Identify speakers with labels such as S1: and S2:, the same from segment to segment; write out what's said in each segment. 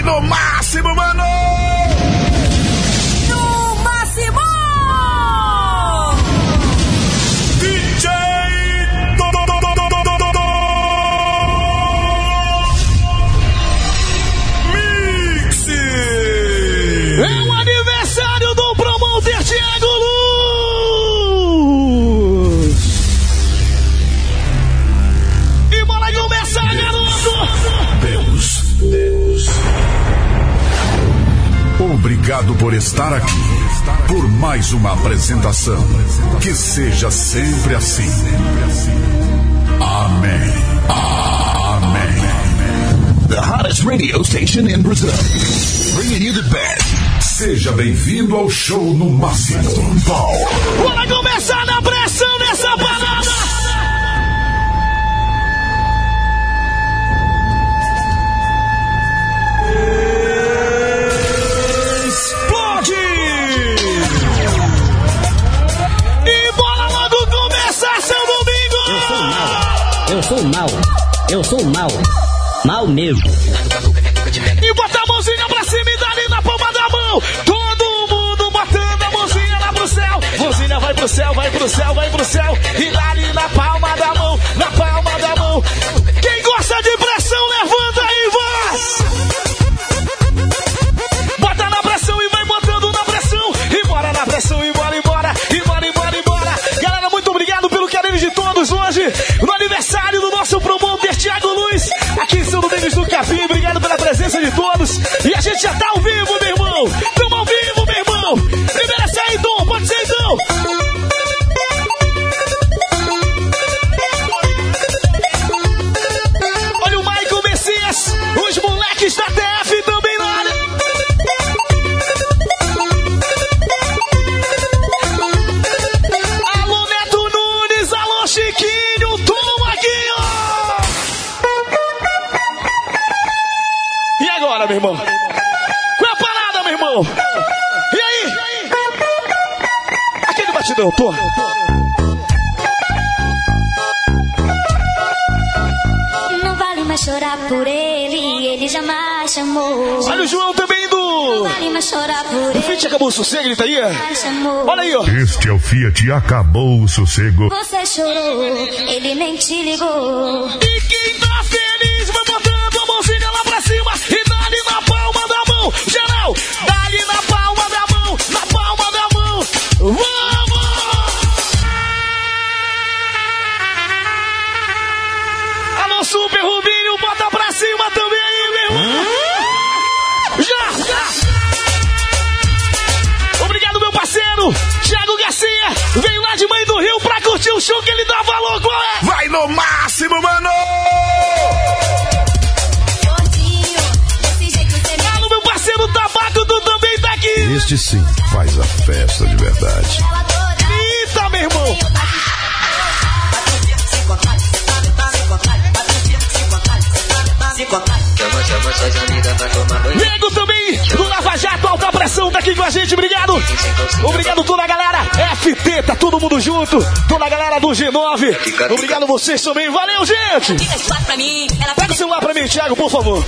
S1: no máximo, mano!
S2: No máximo!
S1: DJ Mix!
S3: É o aniversário do promoter Thiago Luz! E bora começar, garoto!
S1: Deus. Obrigado por estar aqui, por mais uma apresentação. Que seja sempre assim. Amém. Amém.
S4: The hottest radio station in Brazil. Bringing you the best.
S1: Seja bem-vindo ao show no máximo. Power.
S3: Bora começar na pressão dessa parada! Explode! E bora logo começar seu domingo!
S5: Eu sou mal. Mal mesmo.
S3: E bota a mãozinha pra cima e dá-lhe na palma da mão. Todo mundo botando a mãozinha lá pro céu. Mãozinha vai pro céu, vai pro céu, vai pro céu. E dá-lhe na palma da mão, na palma da mão. Quem gosta de pressão, levanta e vai. Bota na pressão e vai botando na pressão. E bora na pressão, e bora, embora. E bora, embora, embora. Galera, muito obrigado pelo carinho de todos hoje. No aniversário do nosso promoter Thiago Luz. Aqui em São Domingos do Capim. Obrigado pela presença de todos. E a gente já tá ao vivo, meu irmão. Tamo ao vivo, meu irmão. Libera essa aí, Tom. Pode ser, então. Olha o Michael Messias. Os moleques da TF também na área. Alô, Neto Nunes. Alô, Chiquinho. Tom aqui, ó. E agora, meu irmão? Qual é a parada, meu irmão? E aí? Aquele batidão, tô.
S6: Não vale mais chorar por ele jamais chamou.
S3: Olha o João também
S6: Não
S3: do...
S6: vale mais chorar por
S3: O
S6: ele.
S3: Fiat Acabou o Sossego, ele tá aí?
S6: jamais chamou.
S3: Olha aí, ó.
S1: Este é o Fiat Acabou o Sossego.
S6: Você chorou, ele nem te ligou.
S3: E quem tá feliz vai botando a mãozinha lá pra cima e dá-lhe na palma da mão. Geral, dá-lhe na palma da mão, na palma da mão. Vamos! Alô, Super Rubinho, bota pra cima também aí, meu irmão. Já! Obrigado, meu parceiro, Thiago Garcia. Veio lá de Mãe do Rio pra curtir o show que ele dá valor, qual é?
S1: Vai no máximo, mano!
S6: Gordinho, desse jeito você me
S3: Alô, meu parceiro Tabaco, tu também tá aqui.
S1: Este sim faz a festa de verdade.
S6: ela toda.
S3: Eita, meu irmão. Nego também do Lava Jato, alta pressão, tá aqui com a gente, obrigado. Obrigado toda a galera, FT, tá todo mundo junto. Toda a galera do G9, obrigado vocês também, valeu, gente. Pega o celular pra mim, Thiago, por favor.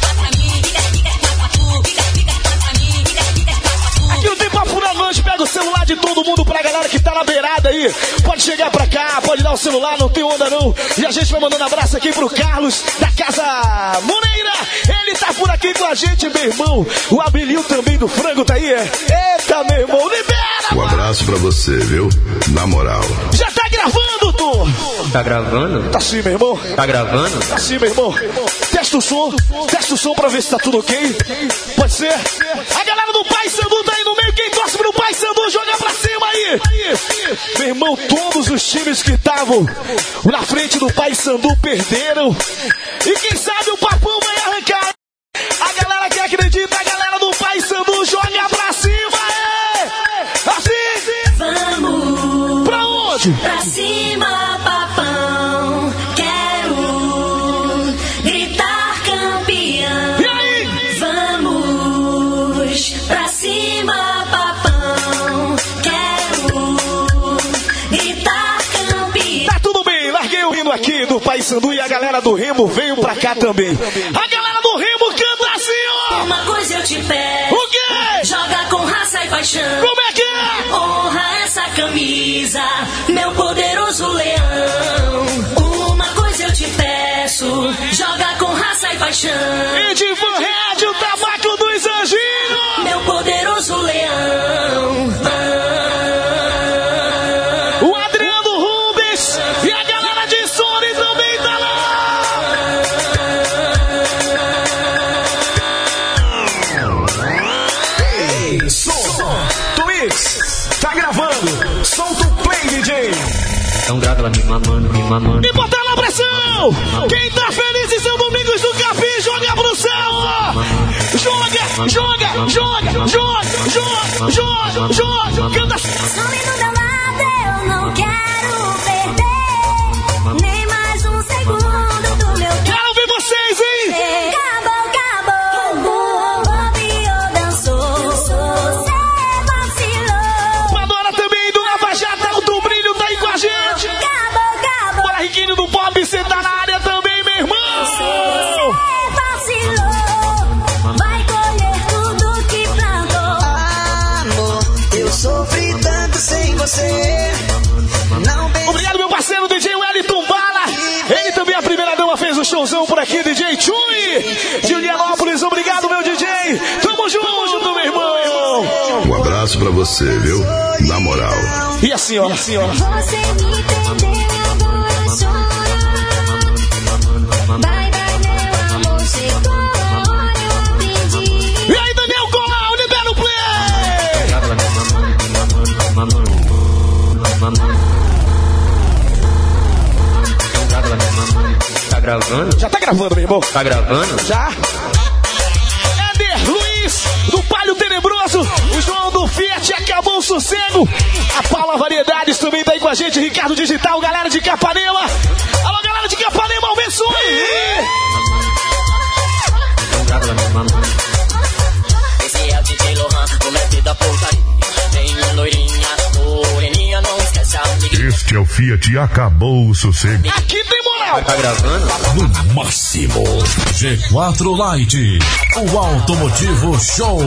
S3: Aqui não tem papo na noite, pega o celular de todo mundo pra galera que tá na beirada aí. Pode chegar pra cá, pode dar o celular, não tem onda não. E a gente vai mandando abraço aqui pro Carlos, da Casa Moreira. Ele tá por aqui com a gente, meu irmão. O Abilio também do Frango tá aí, é? Eita, meu irmão, libera,
S1: Um
S3: mano.
S1: abraço pra você, viu? Na moral.
S3: Já tá gravando, Tom?
S5: Tá gravando?
S3: Tá sim, meu irmão.
S5: Tá gravando?
S3: Tá sim, meu irmão. Testa o som pra ver se tá tudo ok. Pode ser? A galera do Pai Sandu tá aí no meio. Quem torce pro Pai Sandu, joga pra cima aí. Meu irmão, todos os times que estavam na frente do Pai Sandu perderam. E quem sabe o Papão vai arrancar. A galera que acredita, a galera do Pai Sandu, joga pra cima. Assim.
S6: Vamos
S3: Pra onde?
S6: pra cima, papão. Quero gritar campeão.
S3: E aí?
S6: Vamos pra cima, papão. Quero gritar campeão.
S3: Tá tudo bem, larguei o hino aqui do Pai Sandu e a galera do Remo veio pra cá também. A galera do Remo canta assim, ó.
S6: Uma coisa
S2: te peço.
S3: O quê?
S2: Joga com raça e paixão.
S3: Como é que é?
S2: Honra essa camisa, meu poderoso leão. Uma coisa eu te peço, joga com raça e paixão.
S3: Edivan Red, o tabaco dos anjinhos.
S2: Meu poderoso leão.
S3: O Adriano Rubens e a galera de Sony também tá lá. Ei, som, Twix, tá gravando. Solta o play, DJ.
S5: Então grava ela me mamando.
S3: E bota na pressão. Quem tá feliz em São Domingos do Capim, joga pro céu. Joga. Canta.
S6: Some do meu lado, eu não quero perder nem mais um segundo do meu tempo.
S3: Quero ver vocês, hein?
S6: Acabou, o Bobio dançou, você vacilou.
S3: Madonna também do Lava Jato, Alto Brilho tá aí com a gente.
S6: Acabou,
S3: Bora Riquinho do Pop, você tá na área também, meu irmão.
S6: você vacilou. Vai colher tudo que plantou.
S7: Amor, eu sofri tanto sem você. Não pense.
S3: Obrigado, meu parceiro DJ Wellington Bala. Ele também, a primeira dama, fez o showzão por aqui, DJ Chui. Julianópolis, obrigado, meu DJ. Tamo junto, meu irmão.
S1: Um abraço pra você, viu? Na moral.
S3: E assim, ó.
S6: Você me perdeu, agora chora. Vai, meu amor, chegou a hora, eu aprendi.
S3: E aí, Daniel Colau, libera o play.
S5: Grava ela me mamando. Então grava ela me mamando. Tá gravando?
S3: Já tá gravando, meu irmão?
S5: Tá gravando?
S3: Já. Éder Luiz, do Palio Tenebroso. O João do Fiat, acabou o sossego. A Paula Variedades também tá aí com a gente. Ricardo Digital, galera de Capanema. Alô, galera de Capanema, abençoe.
S5: Então grava ela me mamando.
S2: Esse é o DJ Lohan, o mestre da portaria. Tem loirinha, moreninha, não esquece a amiga.
S1: Este é o Fiat Acabou o Sossego.
S3: Aqui tem moral.
S5: Tá gravando?
S4: No máximo. G4 Light. O Automotivo Show.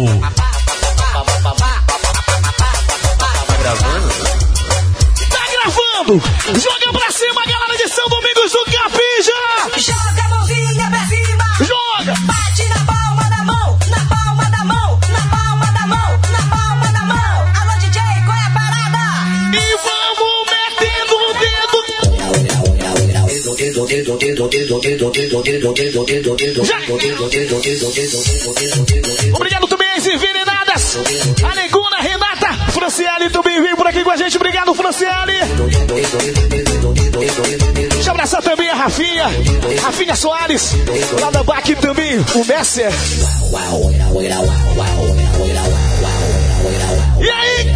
S5: Tá gravando?
S3: Tá gravando. Joga pra cima, galera de São Domingos do Capim, já.
S7: Joga a mãozinha pra cima.
S3: Joga.
S7: Bate na palma da mão, na palma da mão, na palma da mão, na palma da mão. Alô, DJ, qual é a parada?
S3: E vamos metendo o dedo. Obrigado também às envenenadas. A Negona, Renata, Franciele também veio por aqui com a gente. Obrigado, Franciele. Deixa eu abraçar também a Rafinha Soares. Lá da BAC também, o Messer. E aí?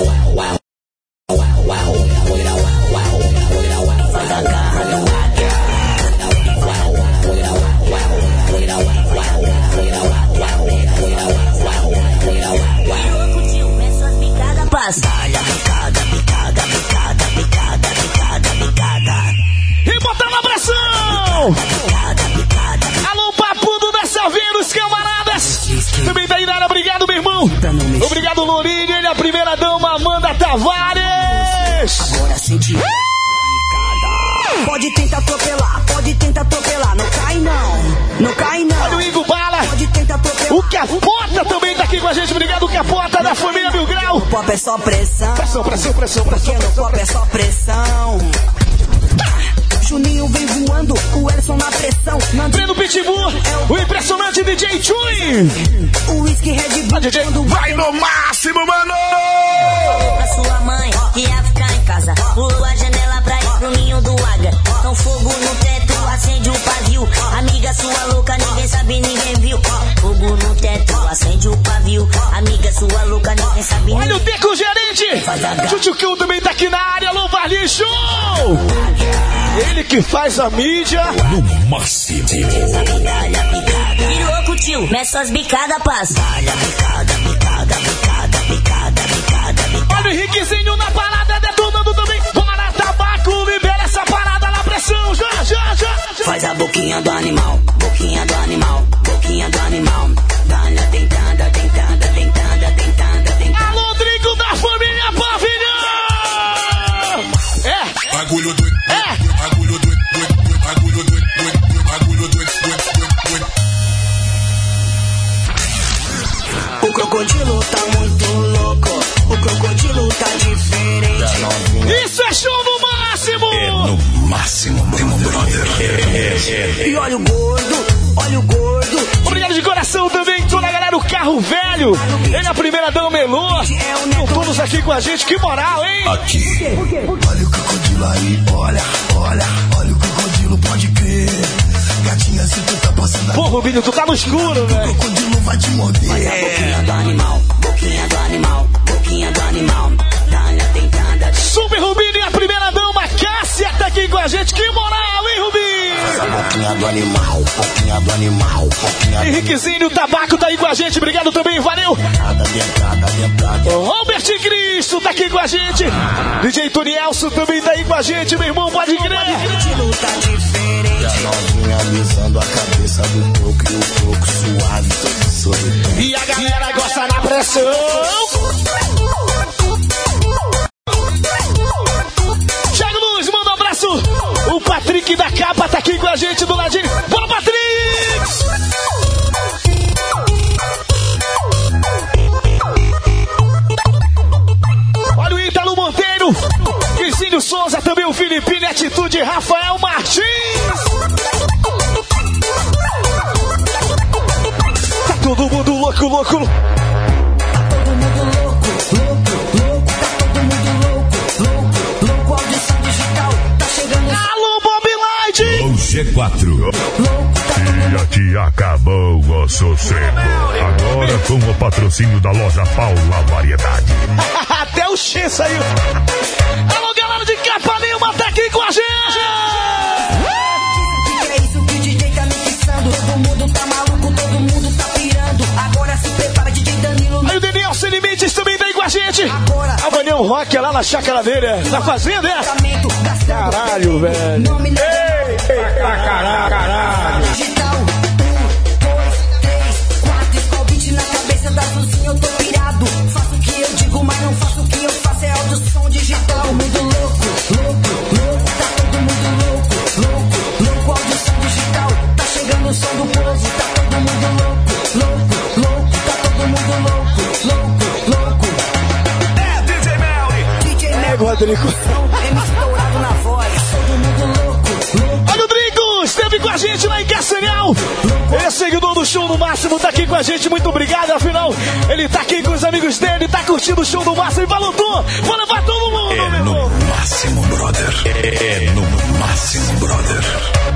S3: E botar na pressão! Alô, papudo da Saveiros, camaradas! Também tá aí na área, obrigado, meu irmão! Obrigado, Lourinho, ele é a primeira dama, Amanda Tavares!
S7: Agora sente. Pode tentar atropelar, não cai não.
S3: Olha o Igor Bala!
S7: Pode tentar atropelar.
S3: O Capota também tá aqui com a gente, obrigado, Capota, da família Mil Grau!
S7: O pop é só pressão.
S3: Pressão.
S7: Porque no pop é só pressão. Juninho vem voando, o Elson na pressão.
S3: Breno Pitbull, o impressionante DJ Chui!
S7: O whisky Red Bull.
S3: DJ, vai no máximo, mano!
S2: A sua mãe que ia ficar em casa, pulou a janela pra ir pro ninho do águia. Com fogo no teto, acende o pavio. Amiga sua louca, ninguém sabe, ninguém viu. Fogo no teto, acende o pavio. Amiga sua louca, ninguém sabe, ninguém
S3: Olha o Deco Gerente! Chuchucão também tá aqui na área, alô, Varley Show! Ele que faz a mídia.
S4: No máximo.
S2: Que louco, tio, meça as bicadas, passa.
S3: Olha o Henriquezinho na parada, detonando também. Bora, tabaco, libera essa parada na pressão. Já.
S7: Faz a boquinha do animal, boquinha do animal, boquinha do animal. Dá-lhe a dentada,
S8: crocodilo tá muito louco. O crocodilo tá diferente.
S3: Isso é show no máximo!
S1: É no máximo, meu brother.
S8: E olha o gordo, olha o gordo.
S3: Obrigado de coração também, toda a galera, o carro velho. Ele é a primeira dama Elô. Estão todos aqui com a gente, que moral, hein?
S1: Aqui.
S9: Olha o crocodilo aí, olha o crocodilo, pode crer. Gatinha, se tu tá passando
S3: Pô, Rubinho, tu tá no escuro, velho.
S9: o crocodilo vai te morder.
S8: Mas a boquinha do animal, boquinha do animal, boquinha do animal. Dá-lhe tentada.
S3: Super Rubinho e a primeira dama, Cássia, tá aqui com a gente. Que moral, hein, Rubinho?
S9: Essa boquinha do animal, boquinha do animal, boquinha do
S3: Henriquezinho, o Tabaco tá aí com a gente. Obrigado também, valeu.
S9: dentada.
S3: Robert Cristo tá aqui com a gente. DJ Tonielso também tá aí com a gente, meu irmão, pode crer.
S8: O crocodilo tá diferente.
S9: E a novinha alisando a cabeça do coco e o coco suave, todo sobre.
S3: E a galera gosta na pressão. Thiago Luz, manda um abraço. O Patrick da Capa tá aqui com a gente do ladinho. Bora, Patrick! Olha o Ítalo Monteiro. Vizinho Souza, também o Filipinho, Atitude, Rafael Martins. Tá todo mundo louco, louco. Alô, Bob Light!
S1: O G4. E aqui acabou o sossego. Agora com o patrocínio da loja Paula Variedade.
S3: Até o X saiu. Alô, galera de Capanema, tá aqui com a gente!
S8: Que é isso que o DJ tá mixando? Todo mundo tá maluco, todo mundo tá pirando. Agora se prepara, DJ Danilo.
S3: Aí o Daniel Sem Limites também tá aí com a gente.
S8: Agora.
S3: A Manião Rock é lá na chácara dele, na fazenda, é? Caralho, velho. Caralho.
S8: Digital, 1, 2, 3, 4. Escol 20 na cabeça da Zuzinha, eu tô pirado. Faço o que eu digo, mas não faço o que eu faço. É áudio, som digital. Todo mundo louco, louco, louco. Tá todo mundo louco, louco, louco. Áudio, som digital. Tá chegando o som do povo. Tá todo mundo louco, louco, louco. Tá todo mundo louco, louco, louco.
S1: É DJ Melly.
S8: DJ Mel,
S3: Rodrigo.
S8: MC Dourado na voz. Todo mundo louco, louco.
S3: Olha o Drigo, esteve com a gente lá em Castanhal. Ele é seguidor do Show no Máximo, tá aqui com a gente, muito obrigado. Afinal, ele tá aqui com os amigos dele, tá curtindo o Show no Máximo e falou, vou levar todo mundo,
S1: É
S3: meu irmão.
S1: no máximo, brother. É no máximo, brother.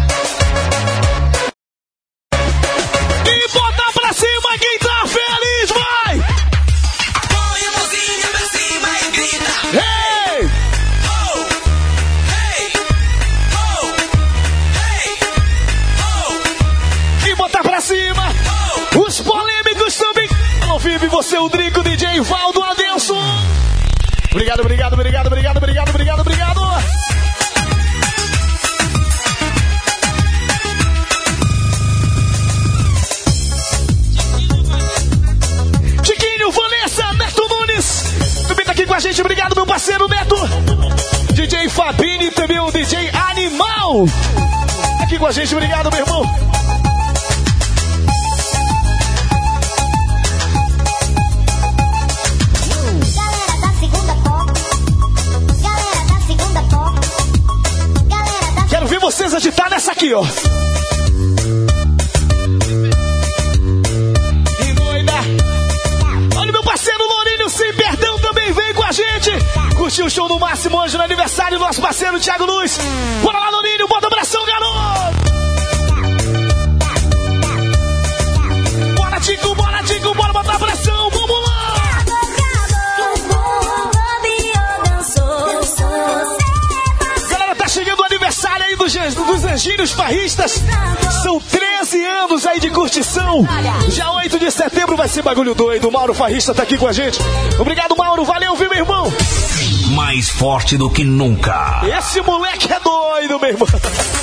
S3: E bota pra cima quem tá feliz, vai!
S8: Põe a mãozinha pra cima e grita.
S3: Hey!
S8: Oh, hey, oh, hey, oh.
S3: E bota pra cima os polêmicos também. Alô, Vive, você, o Drico, DJ Valdo Adelson. Obrigado, obrigado, obrigado, obrigado, obrigado, obrigado, obrigado. Chiquinho, Vanessa, Neto Nunes. Também tá aqui com a gente, obrigado, meu parceiro Neto. DJ Fabini e também o DJ Animal. Aqui com a gente, obrigado, meu irmão.
S6: Galera da segunda pop. Galera da segunda pop. Galera da
S3: Quero ver vocês agitar nessa aqui, ó. E doida. Olha o meu parceiro Lourinho Sem Perdão também vem com a gente. Curtiu o Show no Máximo hoje no aniversário do nosso parceiro Thiago Luz. Bora lá, Lourinho, bota o abração, garoto. Bora, Tico, bora botar a pressão, vamos lá. Galera, tá chegando o aniversário aí dos Anjinhos Farristas. São 13 anos aí de curtição. Já 8 de setembro vai ser bagulho doido. O Mauro Farrista tá aqui com a gente. Obrigado, Mauro. Valeu, viu, meu irmão?
S4: Mais forte do que nunca.
S3: Esse moleque é doido, meu irmão.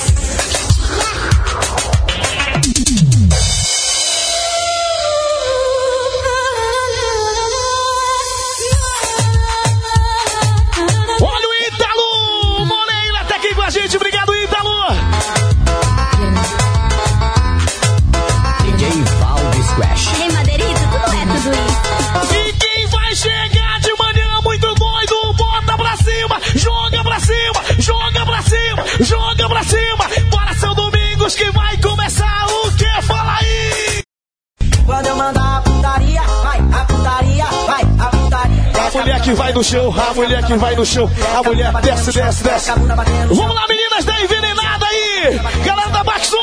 S3: Olha o Ítalo Moreira tá aqui com a gente. Obrigado, Ítalo.
S5: DJ Valdo Squash.
S6: Ei, Madeirito, tudo é tudo isso.
S8: da putaria, vai, a putaria, vai, a putaria.
S3: A mulher que vai no chão, a mulher que vai no chão, a mulher desce, desce, desce. Vamos lá, meninas da envenenada aí, galera da Baxon.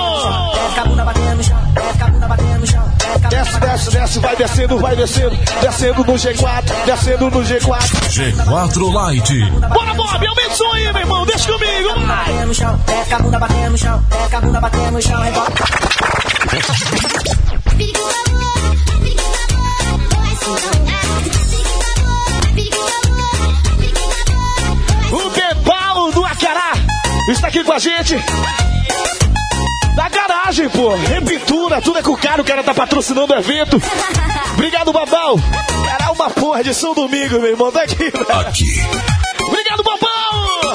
S3: Desce, desce, desce, vai descendo, descendo no G4, descendo no G4.
S1: G4 Light.
S3: Bora, Bob, aumenta o som aí, meu irmão, deixa comigo, vai.
S8: No chão, desce a bunda batendo no chão, desce a bunda batendo no chão, rebola.
S3: O Bebal do Acará está aqui com a gente. Da garagem, pô. Repintura, tudo é com o cara tá patrocinando o evento. Obrigado, Babal. Era uma porra de São Domingo, meu irmão. Tá aqui.
S1: Aqui.
S3: Obrigado, Babal.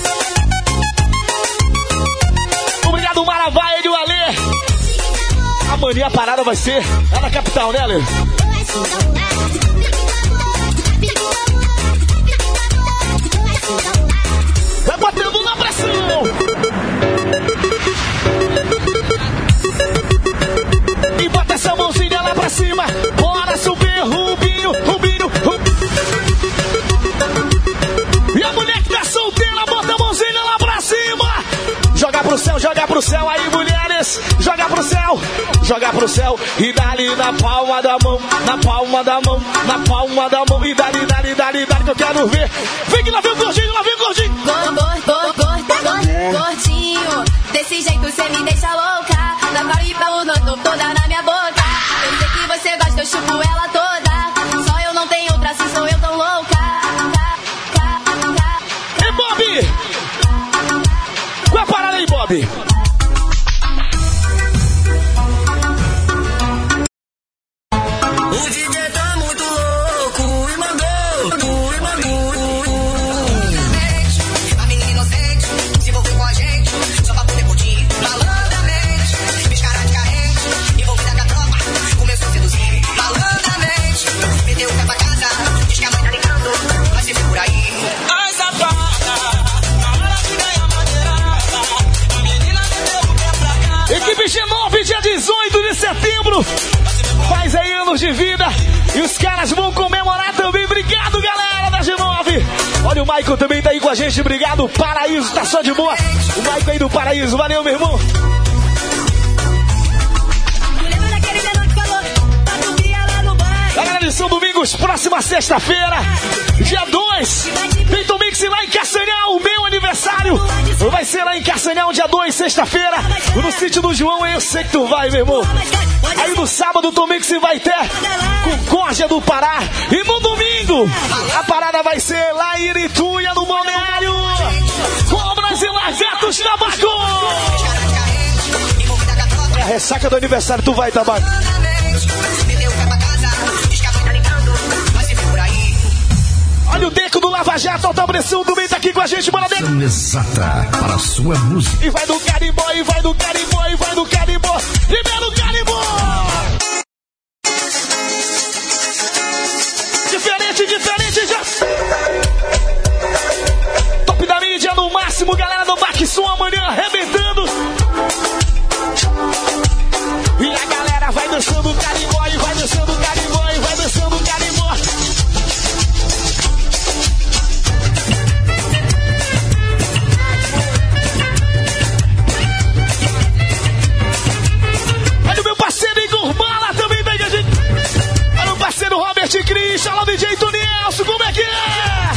S3: Obrigado, Maravaia e o Alê. Amanhã a parada vai ser lá na capital, né, Alê? Vai batendo na pressão. E bota essa mãozinha lá pra cima. Bora subir, Rubinho, Rubinho, Rubinho. E a mulher que tá solteira, bota a mãozinha lá pra cima. Joga pro céu aí, mulheres. Joga pro céu. E dá-lhe na palma da mão, na palma da mão, na palma da mão. E dá-lhe, que eu quero ver. Vem que lá vem o gordinho, lá vem o gordinho.
S6: Gordinho, desse jeito cê me deixa louca. Na cara e falando toda na minha boca. Eu sei que você gosta, eu chupo ela toda. Só eu não tenho outra, assim sou eu tão louca.
S3: E Bob! Qual a parada aí, Bob?
S8: O DJ tá muito louco e mandou. A menina inocente se envolveu com a gente só pra poder curtir malandramente. Piscara de carrente, envolvida com a tropa, começou a seduzir malandramente. Meteu o pé pra casa, diz que a mãe tá ligando, vai se ver por aí. Ai, safada, na hora de ganhar maneirada, a menina meteu o pé pra casa.
S3: Equipe G9, dia 18 de setembro. Faz aí anos de vida e os caras vão comemorar também. Obrigado, galera da G9. Olha, o Michael também tá aí com a gente. Obrigado, Paraíso, tá só de boa. O Michael aí do Paraíso, valeu, meu irmão. Galera de São Domingos, próxima sexta-feira, dia 2, tem Tomix lá em Castanhal, o meu aniversário. Vai ser lá em Castanhal, dia 2, sexta-feira, no sítio do João. Eu sei que tu vai, meu irmão. Aí no sábado o Tomix vai ter Concórdia do Pará. E no domingo a parada vai ser lá em Irituia, no Balneário. Cobras e Lagartos Tabaco. É a ressaca do aniversário, tu vai, Tabaco. Olha o Deco do Lava Jato, alta pressão também tá aqui com a gente, bora Deco.
S1: Exata para a sua música.
S3: E vai do carimbó, e vai do carimbó, e vai do carimbó. Libera o carimbó. Diferente já. Top da mídia no máximo, galera do Baxon amanhã arrebentando. E a galera vai dançando o carimbó, e vai dançando o carimbó, e vai dançando o carimbó. Olha o meu parceiro Igor Bala também vem com a gente. Olha o parceiro Robert Cris, olha o DJ Tonielso, como é que é?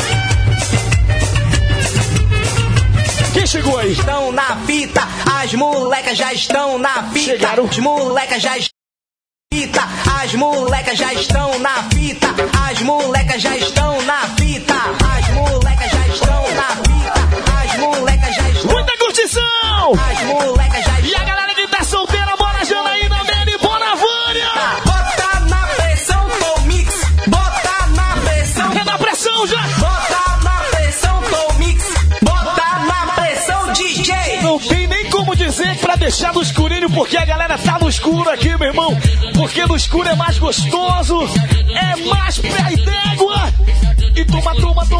S3: Quem chegou aí?
S8: Estão na fita, as molecas já estão na fita.
S3: Chegaram.
S8: As molecas já estão na fita, as molecas já estão na fita, as molecas já estão na fita, as molecas já estão na fita, as molecas já estão.
S3: Muita curtição!
S8: As molecas já estão.
S3: E a galera que tá solteira, bora Janaína, Mary, bora Vânia!
S8: Bota na pressão, Tomix, bota na pressão.
S3: É na pressão já!
S8: Bota na pressão, Tomix, bota na pressão, DJ.
S3: Não tem nem como dizer pra deixar no escurinho, porque a galera tá no escuro aqui, meu irmão. Porque no escuro é mais gostoso, é mais pé e d'égua. E toma.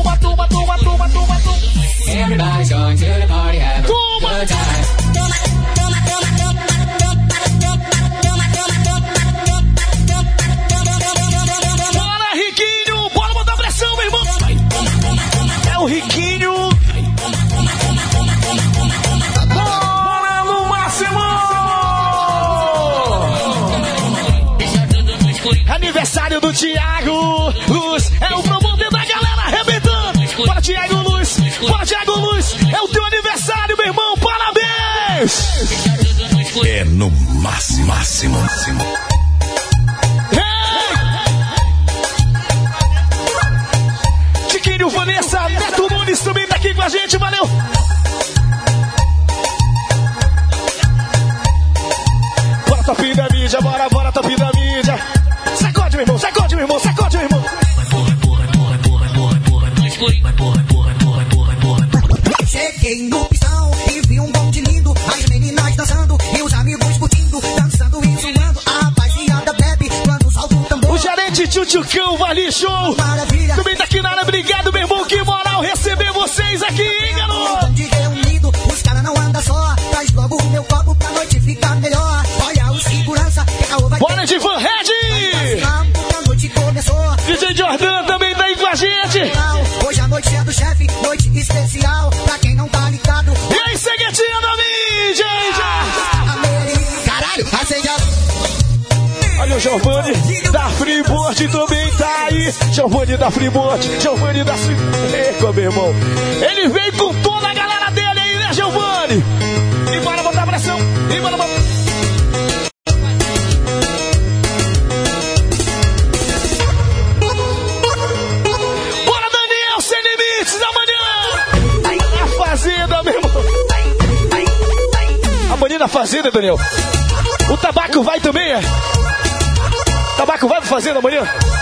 S10: Everybody's going to the party, have a
S3: Toma.
S10: good time.
S3: aniversário do Thiago Luz. É o promotor da galera arrebentando. Bora, Thiago Luz. Bora, Thiago Luz. É o teu aniversário, meu irmão. Parabéns.
S1: É no máximo.
S3: Tiquinho, Vanessa, Neto Nunes também tá aqui com a gente. Valeu. Bora, Topinho da mídia. Bora, Topinho da mídia. Sacode, meu irmão. Sacode, meu irmão. Sacode, meu irmão.
S8: Cheguei no pistão e vi um bonde lindo, as meninas dançando e os amigos curtindo, dançando e zoando. A rapaziada bebe quando solta o tambor.
S3: O gerente Tchutchucão, Vale Show.
S8: Maravilha.
S3: Também tá aqui na área. Obrigado, meu irmão. Que moral receber vocês aqui, hein, garoto?
S8: Bonde reunido, os caras não andam só. Traz logo o meu copo pra noite ficar melhor. Olha o segurança, que caô vai.
S3: Bora de Van Red.
S8: A noite começou.
S3: DJ Jordan também tá aí com a gente.
S8: Hoje a noite é do chefe, noite especial. Pra quem não tá ligado.
S3: E aí, Seguetinha da mídia.
S8: Caralho, acende a...
S3: Olha o Giovanni da Freeboard também tá aí. Giovanni da Freeboard. Giovanni da Freeboard, meu irmão. Ele veio com toda a galera dele aí, né, Giovanni? E bora botar pressão. E bora botar... Bora, Daniel, sem limites, amanhã. Na fazenda, meu irmão. Amanhã na fazenda, Daniel. O tabaco vai também, é? Tabaco vai pra fazenda amanhã?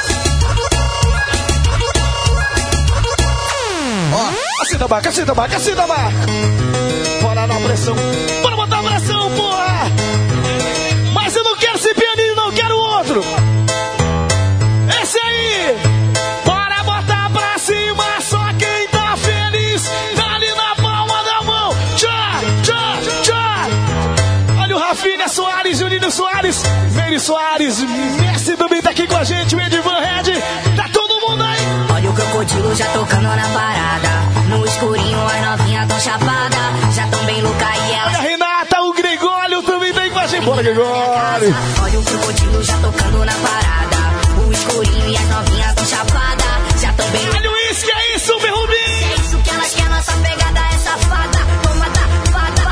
S3: Assim, tabaco. Bora na pressão. Bora botar a pressão, porra. Mas eu não quero esse pianinho, não. Quero outro. Esse aí. Bora botar pra cima. Só quem tá feliz. Tá ali na palma da mão. Tchá. Olha o Rafinha Soares, Juninho Soares, Meire Soares, Messi também tá aqui com a gente, o Edivan Red, tá todo mundo aí.
S2: Olha o crocodilo já tocando na parada. No escurinho as novinhas tão chapada. Já tão bem louca e ela.
S3: Olha a Renata, o Gregório também tá aí com a gente. Bora, Gregório.
S2: Olha o crocodilo já tocando na parada. O escurinho e as novinhas tão chapada. Já tão bem.
S3: Olha o uísque, é isso, meu Rubinho.
S2: É isso que ela quer, nossa pegada é safada. Toma da fada.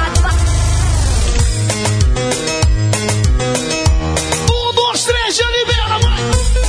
S3: 1, 2, 3, já libera, mãe.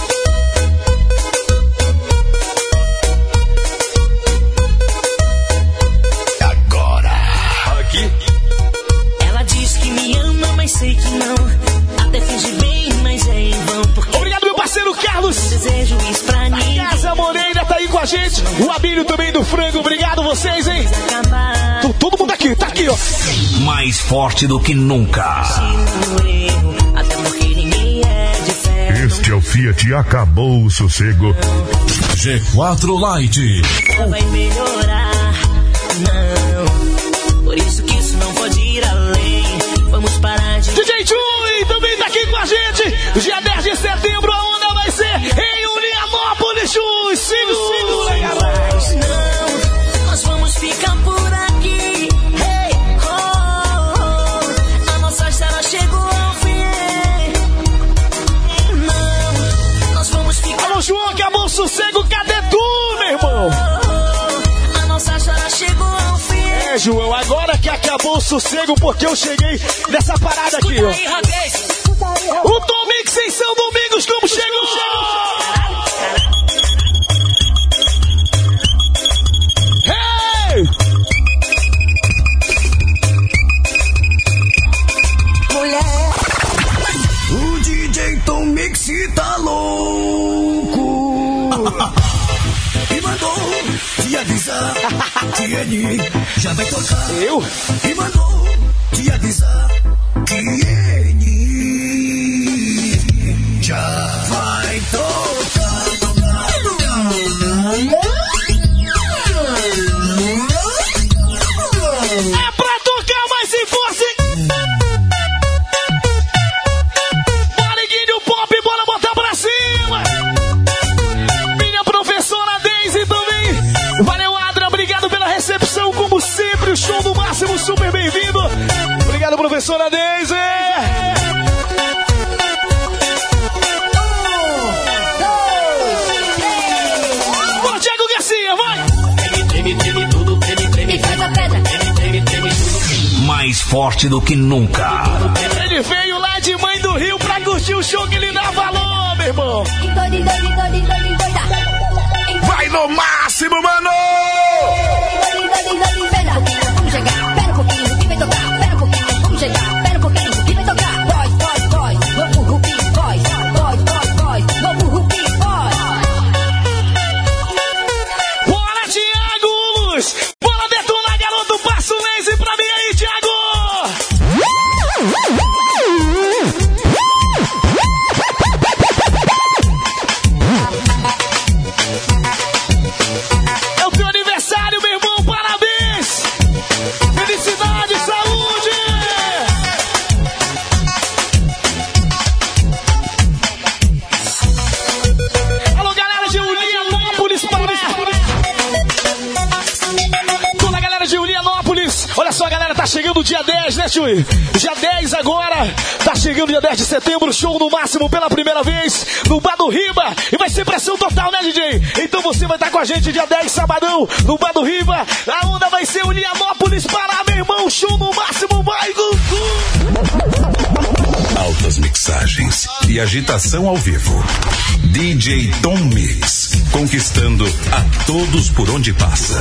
S1: Agora, aqui.
S2: Ela diz que me ama, mas sei que não. Até finge bem, mas é em vão.
S3: Obrigado, meu parceiro Carlos.
S2: Desejo isso pra mim.
S3: A Casa Moreira tá aí com a gente. O Abílio também do Frango. Obrigado vocês, hein? Todo mundo aqui, tá aqui, ó.
S4: Mais forte do que nunca.
S2: Até porque ninguém é de ferro.
S1: Este é o Fiat Acabou o Sossego.
S4: G4 Lite.
S2: Vai melhorar, não. Por isso que isso não pode ir além. Vamos parar de...
S3: DJ Chui também tá aqui com a gente. Dia 10 de setembro, a onda vai ser em Unianópolis, Chui. Segura, galera.
S2: Não, nós vamos ficar por aqui. Hey, a nossa história chegou ao fim. Não, nós vamos ficar...
S3: Alô, João, acabou o sossego. Cadê tu, meu irmão?
S2: A nossa história chegou ao fim.
S3: É, João, agora que acabou o sossego, porque eu cheguei nessa parada aqui, ó. O Tom Mix em São Domingos, como chegou? Hey!
S8: Mulher.
S9: O DJ Tom Mix tá louco. E mandou te avisar que ele já vai tocar.
S3: Eu?
S9: E mandou te avisar que ele já vai tocar.
S3: É pra tocar mais se fosse. Bariguinho Pop, bora botar pra cima. Minha professora Deise também. Valeu, Adra, obrigado pela recepção, como sempre. O show do Máximo, super bem-vindo. Obrigado, professora Deise.
S4: forte do que nunca.
S3: Ele veio lá de Mãe do Rio pra curtir o show que lhe dá valor, meu irmão.
S1: Vai no máximo, mano!
S6: Vamos chegar, pera um pouquinho, que vai tocar, pera um pouquinho, vamos chegar, pera um pouquinho, que vai tocar. Boys, vamos Rupi, boys, vamos Rupi, boys.
S3: Bora, Thiago Luz! Bora detonar, garoto! Passa o laser pra mim aí, Thiago! É o teu aniversário, meu irmão! Parabéns! Felicidade, saúde! Alô, galera de Ulianópolis, Pará! Toda a galera de Ulianópolis! Olha só, a galera tá chegando o dia 10, né, Chui? Dia 10 agora, tá chegando o dia 10 de setembro, show no máximo pela primeira vez no Bar do Riba. E vai ser pressão total, né, DJ? Então você vai estar com a gente dia 10, sabadão, no Bar do Riba. A onda vai ser Ulianópolis, Pará, meu irmão. Show no máximo, vai, Gugu!
S4: Altas mixagens e agitação ao vivo. DJ Tom Mix, conquistando a todos por onde passa.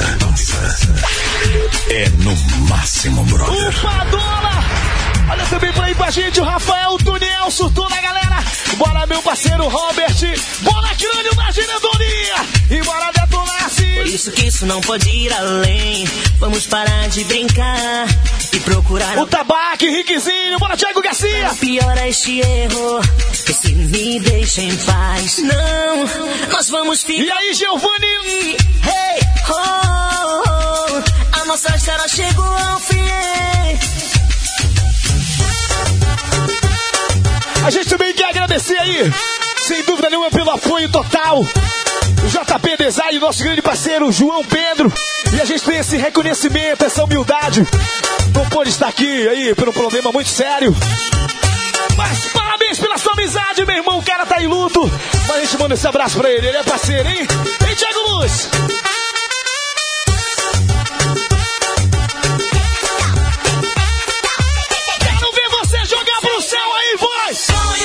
S4: É no máximo, brother.
S3: Upadora! Olha também por aí com a gente o Rafael, o Tunielso, toda a galera. Bora, meu parceiro Robert. Bora, crânio na diretoria. E bora detonar, sim.
S2: Por isso que isso não pode ir além. Vamos parar de brincar e procurar
S3: o Tabaque, Riquezinho. Bora, Thiago Garcia.
S2: Piora este erro, que se me deixa em paz. Não, nós vamos ficar.
S3: E aí, Giovanni?
S2: Hey, oh, oh, oh. A nossa história chegou ao fim.
S3: A gente também quer agradecer aí, sem dúvida nenhuma, pelo apoio total. O JP Design, nosso grande parceiro, João Pedro. E a gente tem esse reconhecimento, essa humildade. Não pôde estar aqui aí por um problema muito sério. Mas parabéns pela sua amizade, meu irmão. O cara tá em luto. Mas a gente manda esse abraço pra ele. Ele é parceiro, hein? Hein, Thiago Luz? Quero ver você jogar pro céu aí, voz!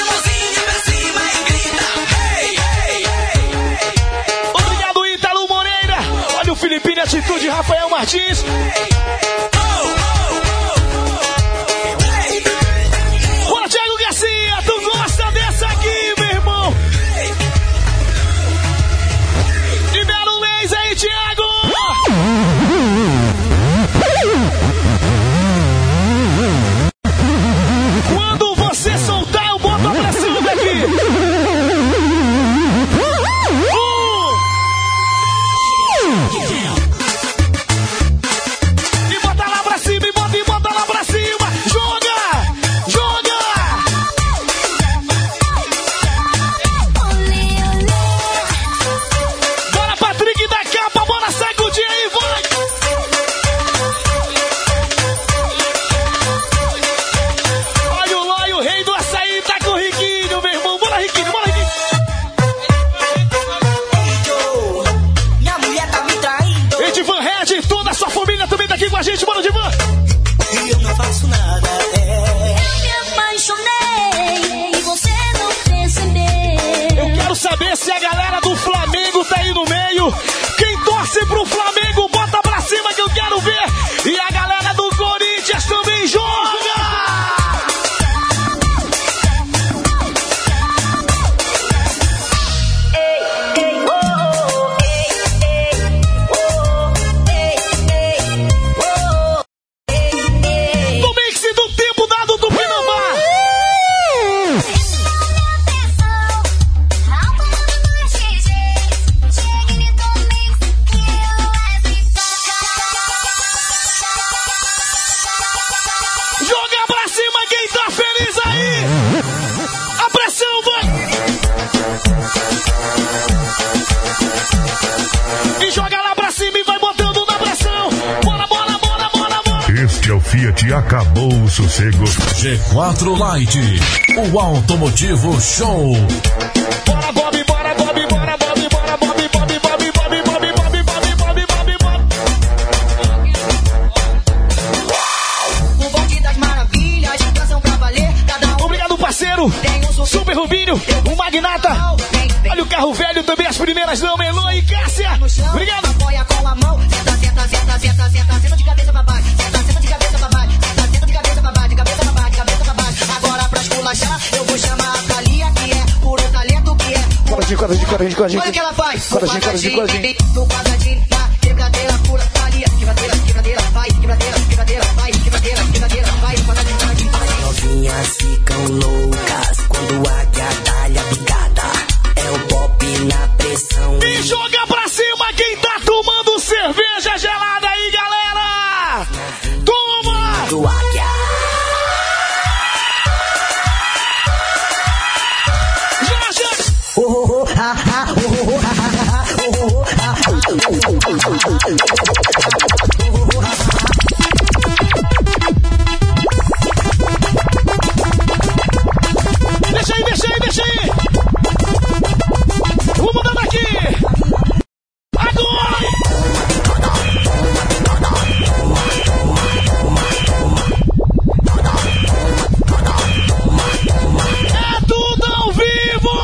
S3: Obrigado, Ítalo Moreira. Olha o Filipinho, atitude, Rafael Martins. Bora, Thiago Garcia, tu gosta dessa aqui, meu irmão? Libera o laser aí, Thiago! Quando você soltar, eu boto a pressão daqui! E bota lá pra cima, e bota lá pra cima! Joga! Joga! Bora, Patrick da capa, bora sacudir aí, vai! Olha o Lói, o rei do açaí, tá com o Riquinho, meu irmão. Bora, Riquinho, bora, Riquinho!
S8: Minha mulher tá me traindo.
S3: Edivan Red, toda a sua família também tá aqui com a gente, bora, Edivan!
S8: E eu não faço nada.
S6: Eu me apaixonei e você não percebeu.
S3: Eu quero saber se a galera do Flamengo tá aí no meio. Quem torce pro Flamengo, bota pra cima que eu quero ver. E a galera do Corinthians também joga! No mix do tempo dado do Pinambá. Joga pra cima quem tá feliz aí! A pressão vai! E joga lá pra cima e vai botando na pressão! Bora, bora, bora, bora, bora!
S1: Este é o Fiat Acabou o Sossego.
S4: G4 Lite, o automotivo show.
S3: Bora, Bob, bora, Bob, bora, Bob, bora, Bob, Bob, Bob, Bob, Bob, Bob, Bob, Bob, Bob, Bob.
S8: O bonde das
S3: carro velho também, as primeiras damas, Elô e Cássia. Obrigado.
S8: Apoia com a mão, senta, senta, senta, senta, senta, senta de cabeça pra baixo, senta, senta de cabeça pra baixo, senta de cabeça pra baixo, de cabeça pra baixo, de cabeça pra baixo. Agora pra esculachar, eu vou chamar a Thalia, que é puro talento, que é.
S3: Quadradinho.
S8: Olha o que ela faz.
S3: Quadradinho.
S8: No quadradinho, na quebradeira pura, Thalia. Quebradeira, vai, quadradinho.
S2: Novinhas ficam loucas quando a águia dá-lhe a picada. É o pop na pressão.
S3: E joga pra cima quem tá tomando cerveja gelada aí, galera! Toma!
S2: Do águia.
S3: Deixa aí! Vou mudando aqui! Agora! É tudo ao vivo!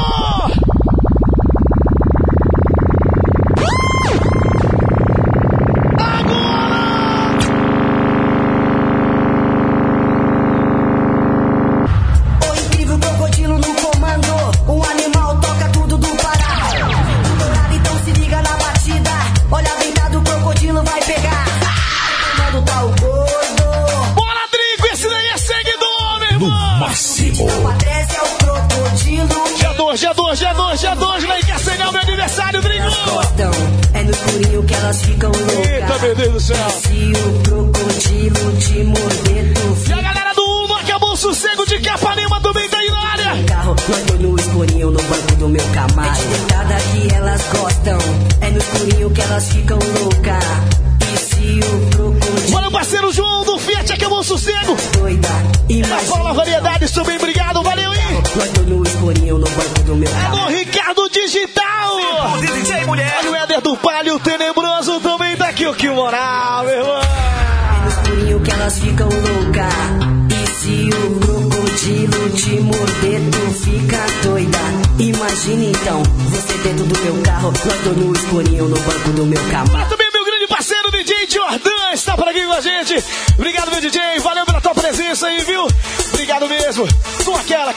S3: Dia 2, lá em Castanhal, meu aniversário, brincou!
S2: É no escurinho que elas ficam loucas.
S3: Eita, meu Deus do céu!
S2: Se o crocodilo te morder, tu fica...
S3: E a galera do Uno acabou o sossego de Capanema também tá aí na área!
S2: Carro, nós tô no escurinho no banco do meu Camaro. É de deitada que elas gostam. É no escurinho que elas ficam loucas. E se o crocodilo...
S3: Olha o parceiro João do Fiat, acabou o sossego!
S2: Doida,
S3: imagina... Fala Variedades também, obrigado, valeu, hein?
S2: Nós tô no escurinho no banco do meu Camaro.
S3: Alô, Ricardo Digital!
S7: DJ Mulher!
S3: Olha o Éder do Palio, Tenebroso também tá aqui, o que moral, meu irmão!
S2: É no escurinho que elas ficam loucas. E se o crocodilo te morder, tu fica doida. Imagina então, você dentro do meu carro. Nós tô no escurinho no banco do meu Camaro.
S3: Também meu grande parceiro DJ Jordan está por aqui com a gente. Obrigado, meu DJ, valeu pela tua presença aí, viu? Obrigado mesmo. Com aquela.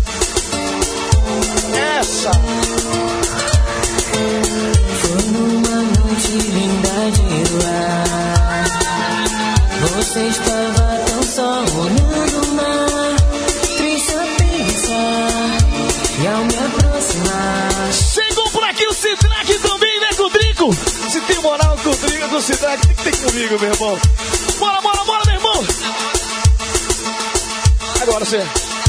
S3: Essa.
S2: Foi numa noite linda de luar. Você estava tão só olhando o mar, triste a pensar. E ao me aproximar,
S3: chegou por aqui o Citrac também, né, com o Drico? Se tem moral com o Drico, com o Citrac, tem que ter comigo, meu irmão. Bora, meu irmão. Agora você.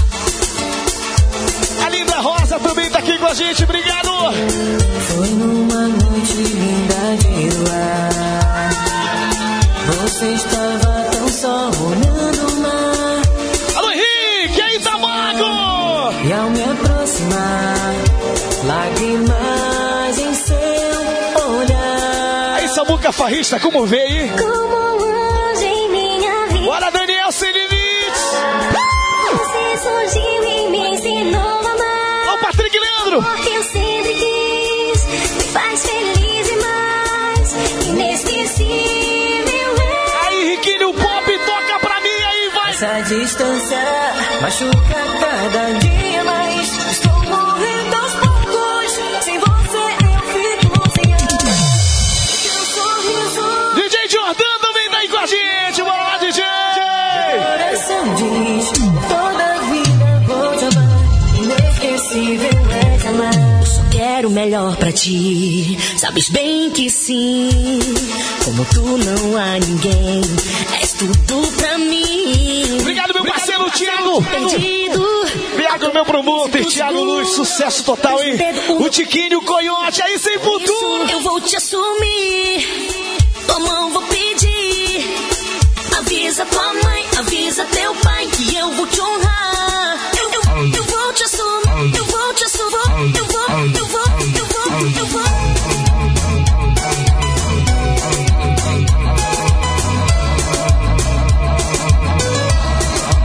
S3: A Linda Rosa também tá aqui com a gente, obrigado!
S2: Foi numa noite linda de luar. Você estava tão só olhando o mar.
S3: Alô, Henrique, aí tá mago!
S2: E ao me aproximar, lágrimas em seu olhar.
S3: Aí, Samuca Farrista, como veio, hein?
S11: Como um anjo em minha vida.
S3: Bora, Daniel Sem Limites!
S11: Você surgiu e me ensinou a amar.
S3: Ó, Patrick Leandro!
S11: Porque eu sempre quis, me faz feliz demais, inesquecível é.
S3: Aí, Riquinho Pop, toca pra mim aí, vai!
S2: Essa distância machuca cada dia mais. Estou morrendo aos poucos, sem você eu fico sem ar. Teu sorriso,
S3: DJ Jordan também tá aí com a gente, bora lá, DJ!
S2: coração diz, toda vida vou te amar. Inesquecível é te amar.
S11: Eu só quero o melhor pra ti, sabes bem que sim. Como tu não há ninguém, és tudo pra mim.
S3: Obrigado, meu parceiro Thiago!
S11: Perdido.
S3: Obrigado, meu promotor, Thiago Luz, sucesso total, hein? O Tiquinho, o Coiote, aí sem futuro!
S11: Eu vou te assumir, tua mão vou pedir. Avisa tua mãe, avisa teu pai que eu vou te honrar. Eu vou te assumir, eu vou te assumir, eu vou.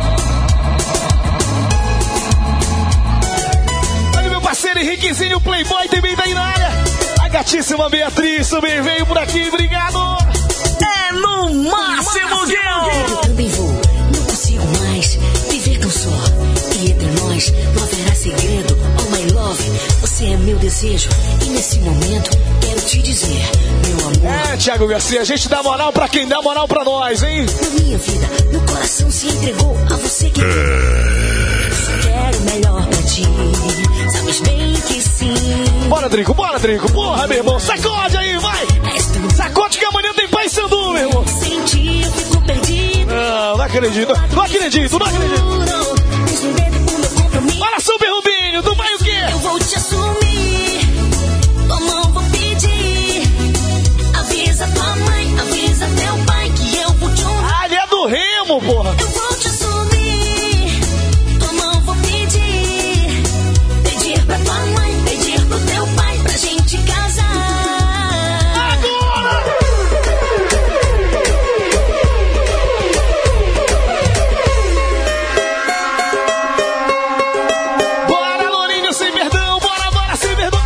S3: Olha meu parceiro Henriquezinho Playboy Eloy também tá aí na área. A gatíssima Beatriz também veio por aqui, obrigado. É no máximo, Guilherme.
S11: Eu também vou, não consigo mais viver tão só. E entre nós não haverá segredo. Oh my love, você é meu desejo. E nesse momento quero te dizer, meu amor.
S3: É, Thiago Garcia, a gente dá moral pra quem dá moral pra nós, hein?
S11: Na minha vida, meu coração se entregou a você que eu só quero o melhor pra ti. Sabes bem que sim.
S3: Bora, Drico, porra, meu irmão. Sacode aí, vai. Sacode que amanhã tem Pai Sandu, meu irmão.
S11: Sem ti eu fico perdido.
S3: Não acredito. Bora, Super Rubinho, tu vai o quê?
S11: Eu vou te assumir, tua mão vou pedir. Avisa tua mãe, avisa teu pai que eu vou te honrar.
S3: Ah, ele é do Remo, porra.
S11: Eu vou te assumir, tua mão vou pedir. Pedir pra tua mãe, pedir pro teu pai pra gente casar.
S3: Agora! Bora, Lourinho sem perdão, bora sem perdão.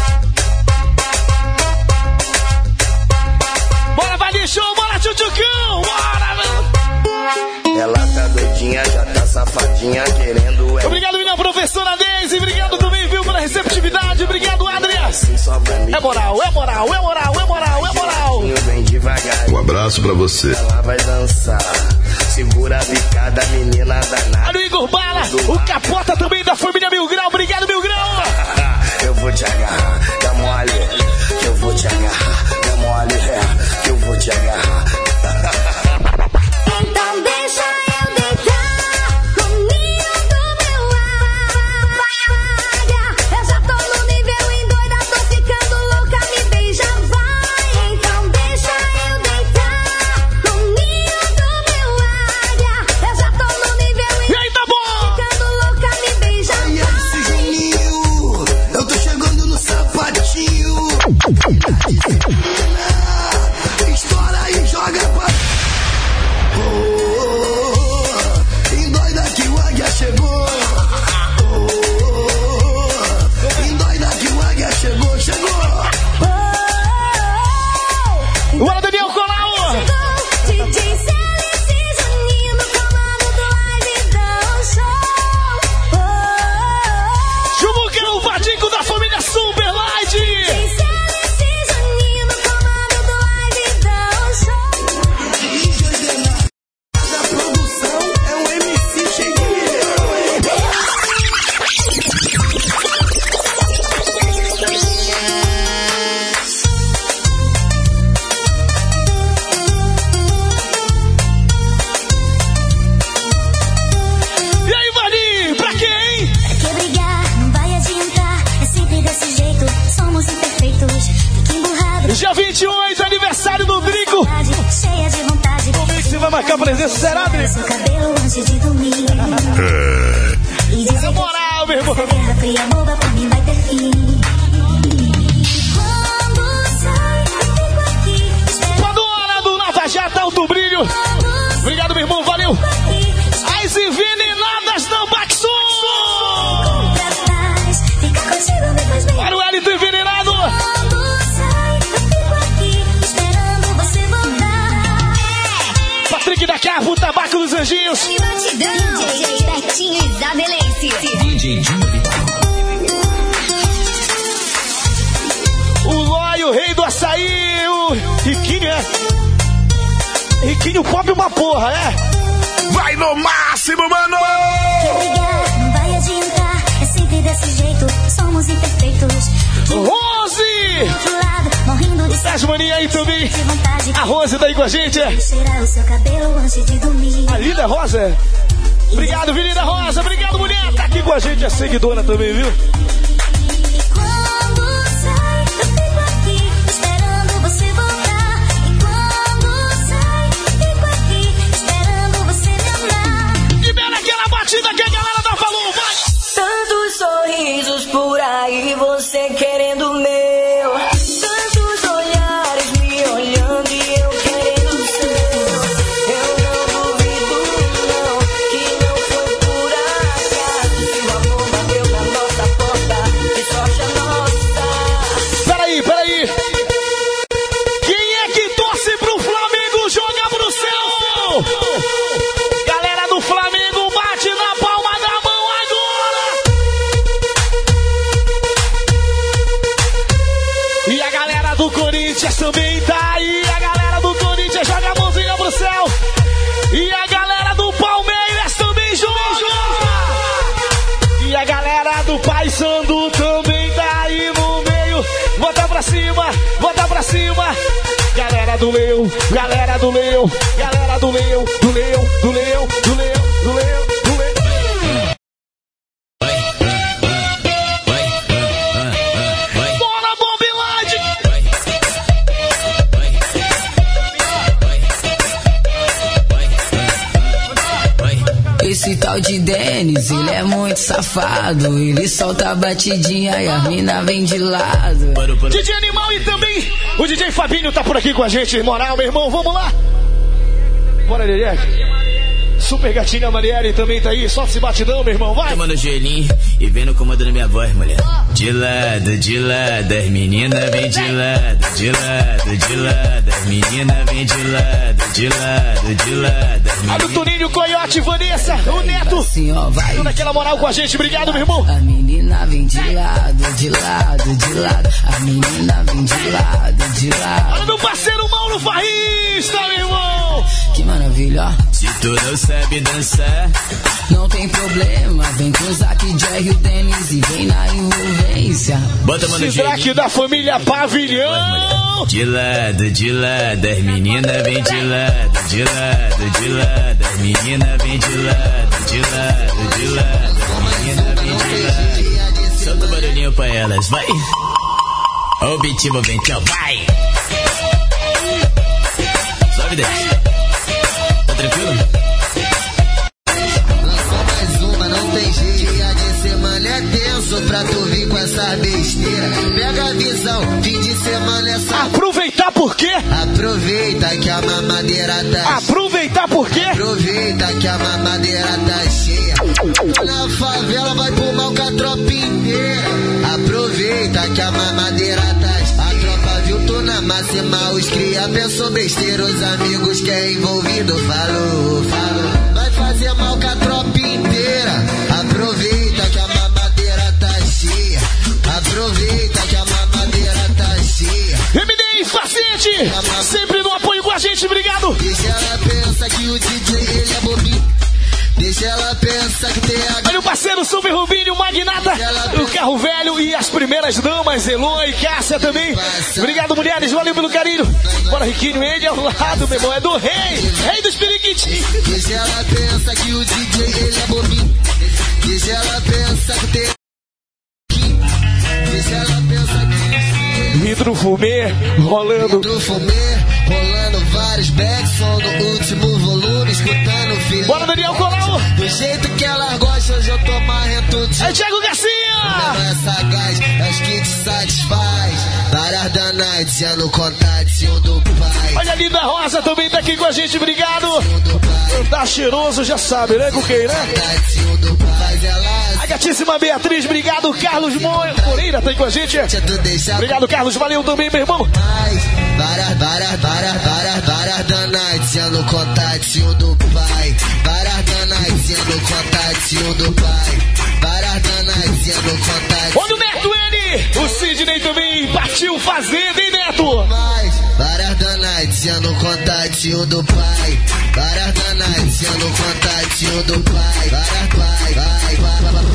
S3: Bora, Valichão, bora, Tchutchucão, bora, meu.
S9: Ela tá doidinha, já tá safadinha, querendo
S3: Obrigado, minha professora Deise. Obrigado também, viu, pela receptividade. Obrigado, Adria. É moral.
S9: Bem devagar.
S4: Um abraço pra você.
S9: Ela vai dançar, segura a bicada, menina danada.
S3: Olha o Igor Bala, o Capota também da família Mil Grau. Obrigado, Mil Grau.
S9: Eu vou te agarrar, dá mole, que eu vou te agarrar, dá mole, que eu vou te agarrar.
S6: Então deixa eu deitar no ninho do meu águia. Eu já tô no nível endoida, tô ficando louca, me beija, vai. Então deixa eu deitar no ninho do meu águia. Eu já tô no nível
S3: E aí, tá bom?
S6: ficando louca, me beija,
S9: E esse Juninho, eu tô chegando no sapatinho. Estoura e joga pra... Endoida que o águia chegou. Endoida que o águia chegou.
S3: Bora, Daniel Colau.
S6: DJ Celice e Juninho no comando do Live Dão Show.
S3: Chumucão, o Vadico da família Super Light.
S6: DJ Celice e Juninho no comando do Live Dão Show.
S9: A produção é um MC chegueiro.
S3: E aí, Vani, pra quem?
S6: Pra que brigar? Não vai adiantar. É sempre desse jeito. Somos imperfeitos. Fica emburrado.
S3: Dia 28, aniversário do Drico.
S6: Cheia de vontade.
S3: Como é que você vai marcar presença? Será, Drico?
S6: Seu cabelo antes de dormir. E dizer
S3: Na moral, meu irmão.
S6: que essa guerra fria boba pra mim vai ter fim. Quando sai, eu fico aqui.
S3: Quando hora do Lava Jato, alto brilho. Obrigado, meu irmão, valeu. As envenenadas da Baxu.
S6: Pra trás, fica contigo, me faz bem.
S3: Para o Elito envenenado.
S6: Quando sai, eu fico aqui, esperando você voltar.
S3: Patrick da Carro, Tabaco dos Anjinhos.
S6: DJ Betinho Isabelense.
S4: DJ Júnior Vital.
S3: O Lói, o rei do açaí. O Riquinho, é? Riquinho pop uma porra, é?
S4: Vai no máximo, mano!
S6: Brigar não vai adiantar, é sempre desse jeito, somos imperfeitos.
S3: Rose!
S6: Do lado, morrendo de
S3: Das maninhas aí também.
S6: de vontade.
S3: A Rose tá aí com a gente, é?
S6: Cheirar o seu cabelo antes de dormir.
S3: A linda Rosa. Obrigado, Menina Rosa. Obrigado, mulher. Tá aqui com a gente, é seguidora também, viu?
S6: E quando sai, eu fico aqui, esperando você voltar. E quando sai, eu fico aqui, esperando você me amar.
S3: Libera aquela batida que a galera da Falou, vai!
S11: Tantos sorrisos por aí, você querendo o meu. Tantos olhares me olhando e eu querendo o seu. Eu não duvido, não, que não foi por acaso. Se o amor bateu na nossa porta, que sorte a nossa.
S3: também tá aí. A galera do Corinthians joga a mãozinha pro céu. E a galera do Palmeiras também joga. E a galera do Paysandu também tá aí no meio. Bota pra cima, bota pra cima. Galera do Leão, galera do Leão, galera do Leão, do Leão, do Leão, do Leão, do Leão, do Leão. Bora, Bombilade!
S8: Esse tal de Denis, ele é muito safado. Ele solta a batidinha e a mina vem de lado.
S3: DJ Animal e também o DJ Fabinho tá por aqui com a gente. Moral, meu irmão, vamos lá. Bora, Lelec. Super gatinha Marielle também tá aí. Só esse batidão, meu irmão, vai.
S12: Tomando gelinho e vendo como na minha voz, mulher. De lado, as meninas vem de lado, de lado, de lado. As meninas vem de lado, de lado, de lado.
S3: Olha o Toninho, Coiote, Vanessa, o Neto.
S8: Assim, ó, vai.
S3: Dando aquela moral com a gente, obrigado, meu irmão.
S8: A menina vem de lado, de lado, de lado. A menina vem de lado, de lado.
S3: Olha meu parceiro Mauro Farrista, meu irmão.
S8: Que maravilha, ó.
S12: Se tu não sabe dançar,
S8: não tem problema. Vem com o Zac, Jerry, o Denis e vem na envolvência.
S12: Bota mano
S3: Sidraque da família Pavilhão.
S12: De lado, as meninas vem de lado, de lado, de lado. As meninas vem de lado, de lado, de lado. As meninas vem de lado. Solta o barulhinho pra elas, vai. Objetivo vem, tchau, vai. Sobe desse. Tá tranquilo?
S9: Lançou mais uma, não tem jeito. Dia de semana é tenso pra tu vir com essa besteira. Pega a visão, fim de semana é só.
S3: Aproveitar por quê?
S9: Aproveita que a mamadeira tá.
S3: Aproveitar por quê?
S9: Aproveita que a mamadeira tá cheia. Na favela vai pulmar com a tropa inteira. Aproveita que a mamadeira tá. A tropa viu tu na máxima. Os cria pensou besteira. Os amigos que é envolvido falou. Vai fazer mal com a tropa inteira. Aproveita que a mamadeira tá cheia. Aproveita que a mamadeira tá cheia.
S3: MD Facete, sempre no apoio com a gente, obrigado.
S9: Deixa ela pensar que o DJ ele é bobinho. Deixa ela pensar que tem a...
S3: Olha o parceiro Super Rubinho, Magnata, o Carro Velho e as primeiras damas, Elô e Cássia também. Obrigado, mulheres, valeu pelo carinho. Bora, Riquinho, ele ao lado, meu irmão, é do rei dos periquitinhos.
S9: Deixa ela pensar que o DJ ele é bobinho. Deixa ela pensar que tem... Deixa ela pensar que...
S3: Vidro fumê rolando.
S9: Vidro fumê rolando, vários backson no último volume, escutando o filho.
S3: Bora, Daniel Colau.
S9: Do jeito que ela gosta, hoje eu tô marrento de...
S3: É Thiago Garcia.
S9: Não é sagaz, acho que te satisfaz. Várias danas no contatinho do pai.
S3: Olha a Linda Rosa também tá aqui com a gente, obrigado. Tá cheiroso, já sabe, né, Cuquei, né? A gatíssima Beatriz, obrigado. Carlos Moreira tá aí com a gente. Obrigado, Carlos, valeu também, meu irmão.
S9: Várias danas no contatinho do pai. Várias danas no contatinho do pai. Várias danas no contatinho.
S3: Olha o Neto, ele! O Sidney também partiu fazenda, hein, Neto?
S9: Várias danas no contatinho do pai. Várias danas no contatinho do pai. Vai.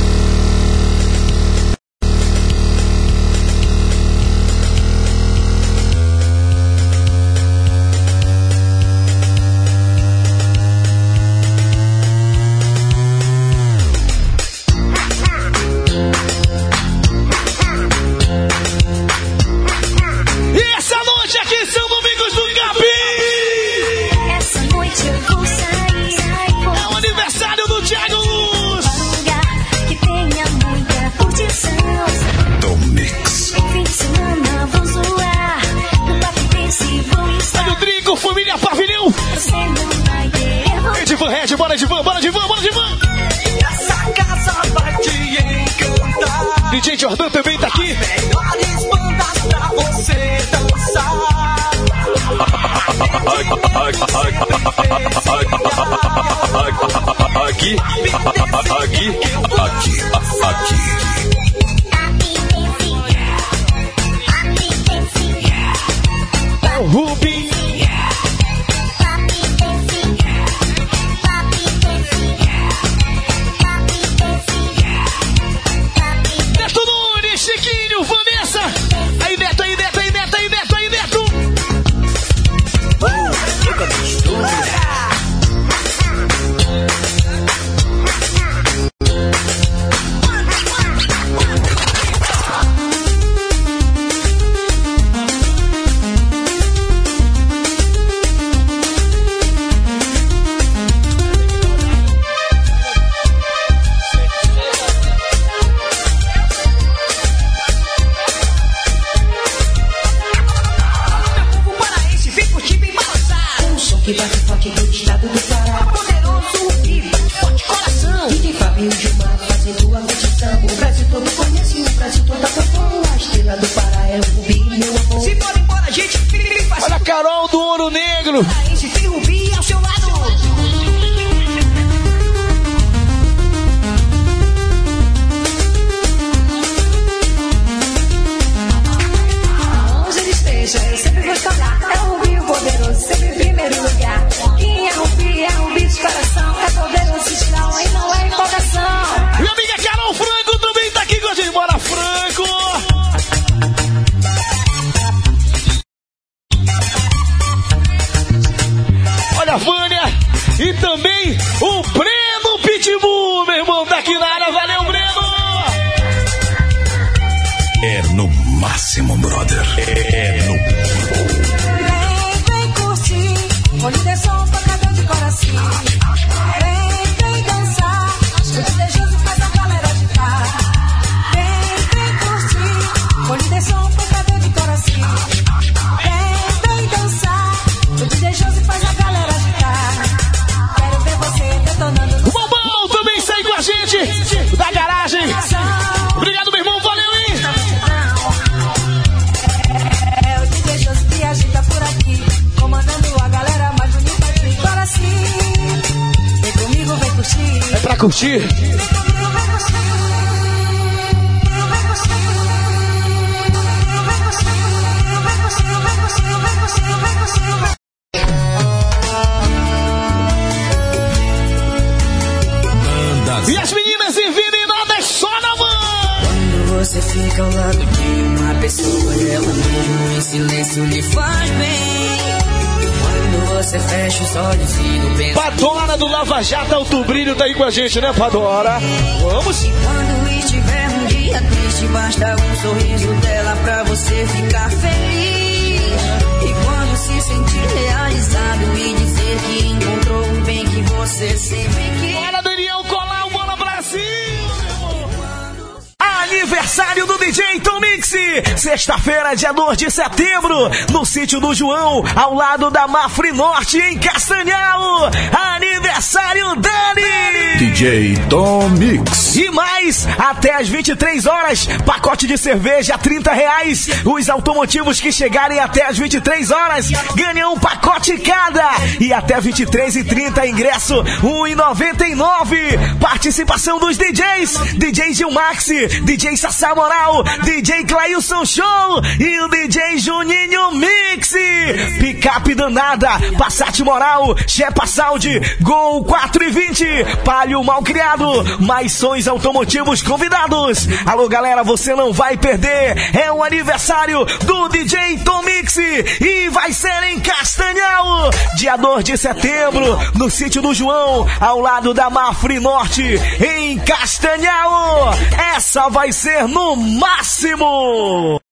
S3: Família Pavilhão. Bora de van.
S13: Essa casa vai te encantar.
S3: DJ Jordan também tá aqui.
S13: Melhores bandas pra você dançar.
S6: Aqui.
S3: Vanessa. Aí, Beto, aí, Beto, aí, Beto, aí, Beto, aí, Beto.
S8: Que bate forte do estado do Pará. Poderoso, vive, forte coração. DJ Fabinho Gilmar fazendo a noite samba. O Brasil todo conhece, o Brasil todo acompanha. A estrela do Pará é o Rubi, meu amor. Se for embora, gente,
S3: olha a Carol do Ouro Negro.
S8: Esse tem Rubi ao seu lado. Onde ele esteja, eu sempre vou estar. É o Rubi, o poderoso, sempre em primeiro lugar. Quem é Rubi de coração. É poderoso, estilão, e não é empolgação.
S3: Minha amiga Carol Franco também tá aqui com a gente. Bora, Franco! Olha a Vânia e também o Breno Pitbull, meu irmão, tá aqui na área. Valeu, Breno!
S4: É no máximo, brother. É no...
S8: Vem curtir, olho de som tocador de coração. Vem dançar, o desejoso faz a galera agitar. Vem curtir, olho de som tocador de coração. Vem dançar, o desejoso faz a galera agitar. Quero ver você detonando no...
S3: O Bobão também sai com a gente da garagem. Obrigado, meu irmão, valeu, hein?
S8: É o desejoso que agita por aqui, comandando a galera mais bonita aqui. Agora sim, vem comigo, vem curtir.
S3: É pra curtir?
S8: Vem comigo, vem curtir.
S3: E as meninas envenenadas só na mão.
S8: Quando você fica ao lado de uma pessoa, ela mesmo em silêncio lhe faz bem. Quando você fecha os olhos e não pensa.
S3: Padora do Lava Jato Alto Brilho tá aí com a gente, né, Padora? Vamos?
S8: E quando estiver um dia triste, basta um sorriso dela pra você ficar feliz. E quando se sentir realizado e dizer que encontrou o bem que você sempre quis.
S3: Bora, Daniel, colar o Bola Brasil! Aniversário do DJ Tom Mix, sexta-feira, dia 2 de setembro, no sítio do João, ao lado da Mafre Norte, em Castanhal. Aniversário Dani!
S4: DJ Tom Mix.
S3: E mais, até às 23 horas, pacote de cerveja R$30. Os automotivos que chegarem até às 23 horas ganham um pacote cada. E até 23h30, ingresso R$1,99. Participação dos DJs, DJ Gilmax, DJ Sassá Moral, DJ Clailson Show e o DJ Juninho Mix. Picape danada, Passat Moral, Shepa Saúde, Gol 420, Palio Malcriado, mais sons automotivos convidados. Alô, galera, você não vai perder. É o aniversário do DJ Tom Mix e vai ser em Castanhal, dia 2 de setembro, no sítio do João, ao lado da Mafre Norte, em Castanhal. Essa vai ser no máximo.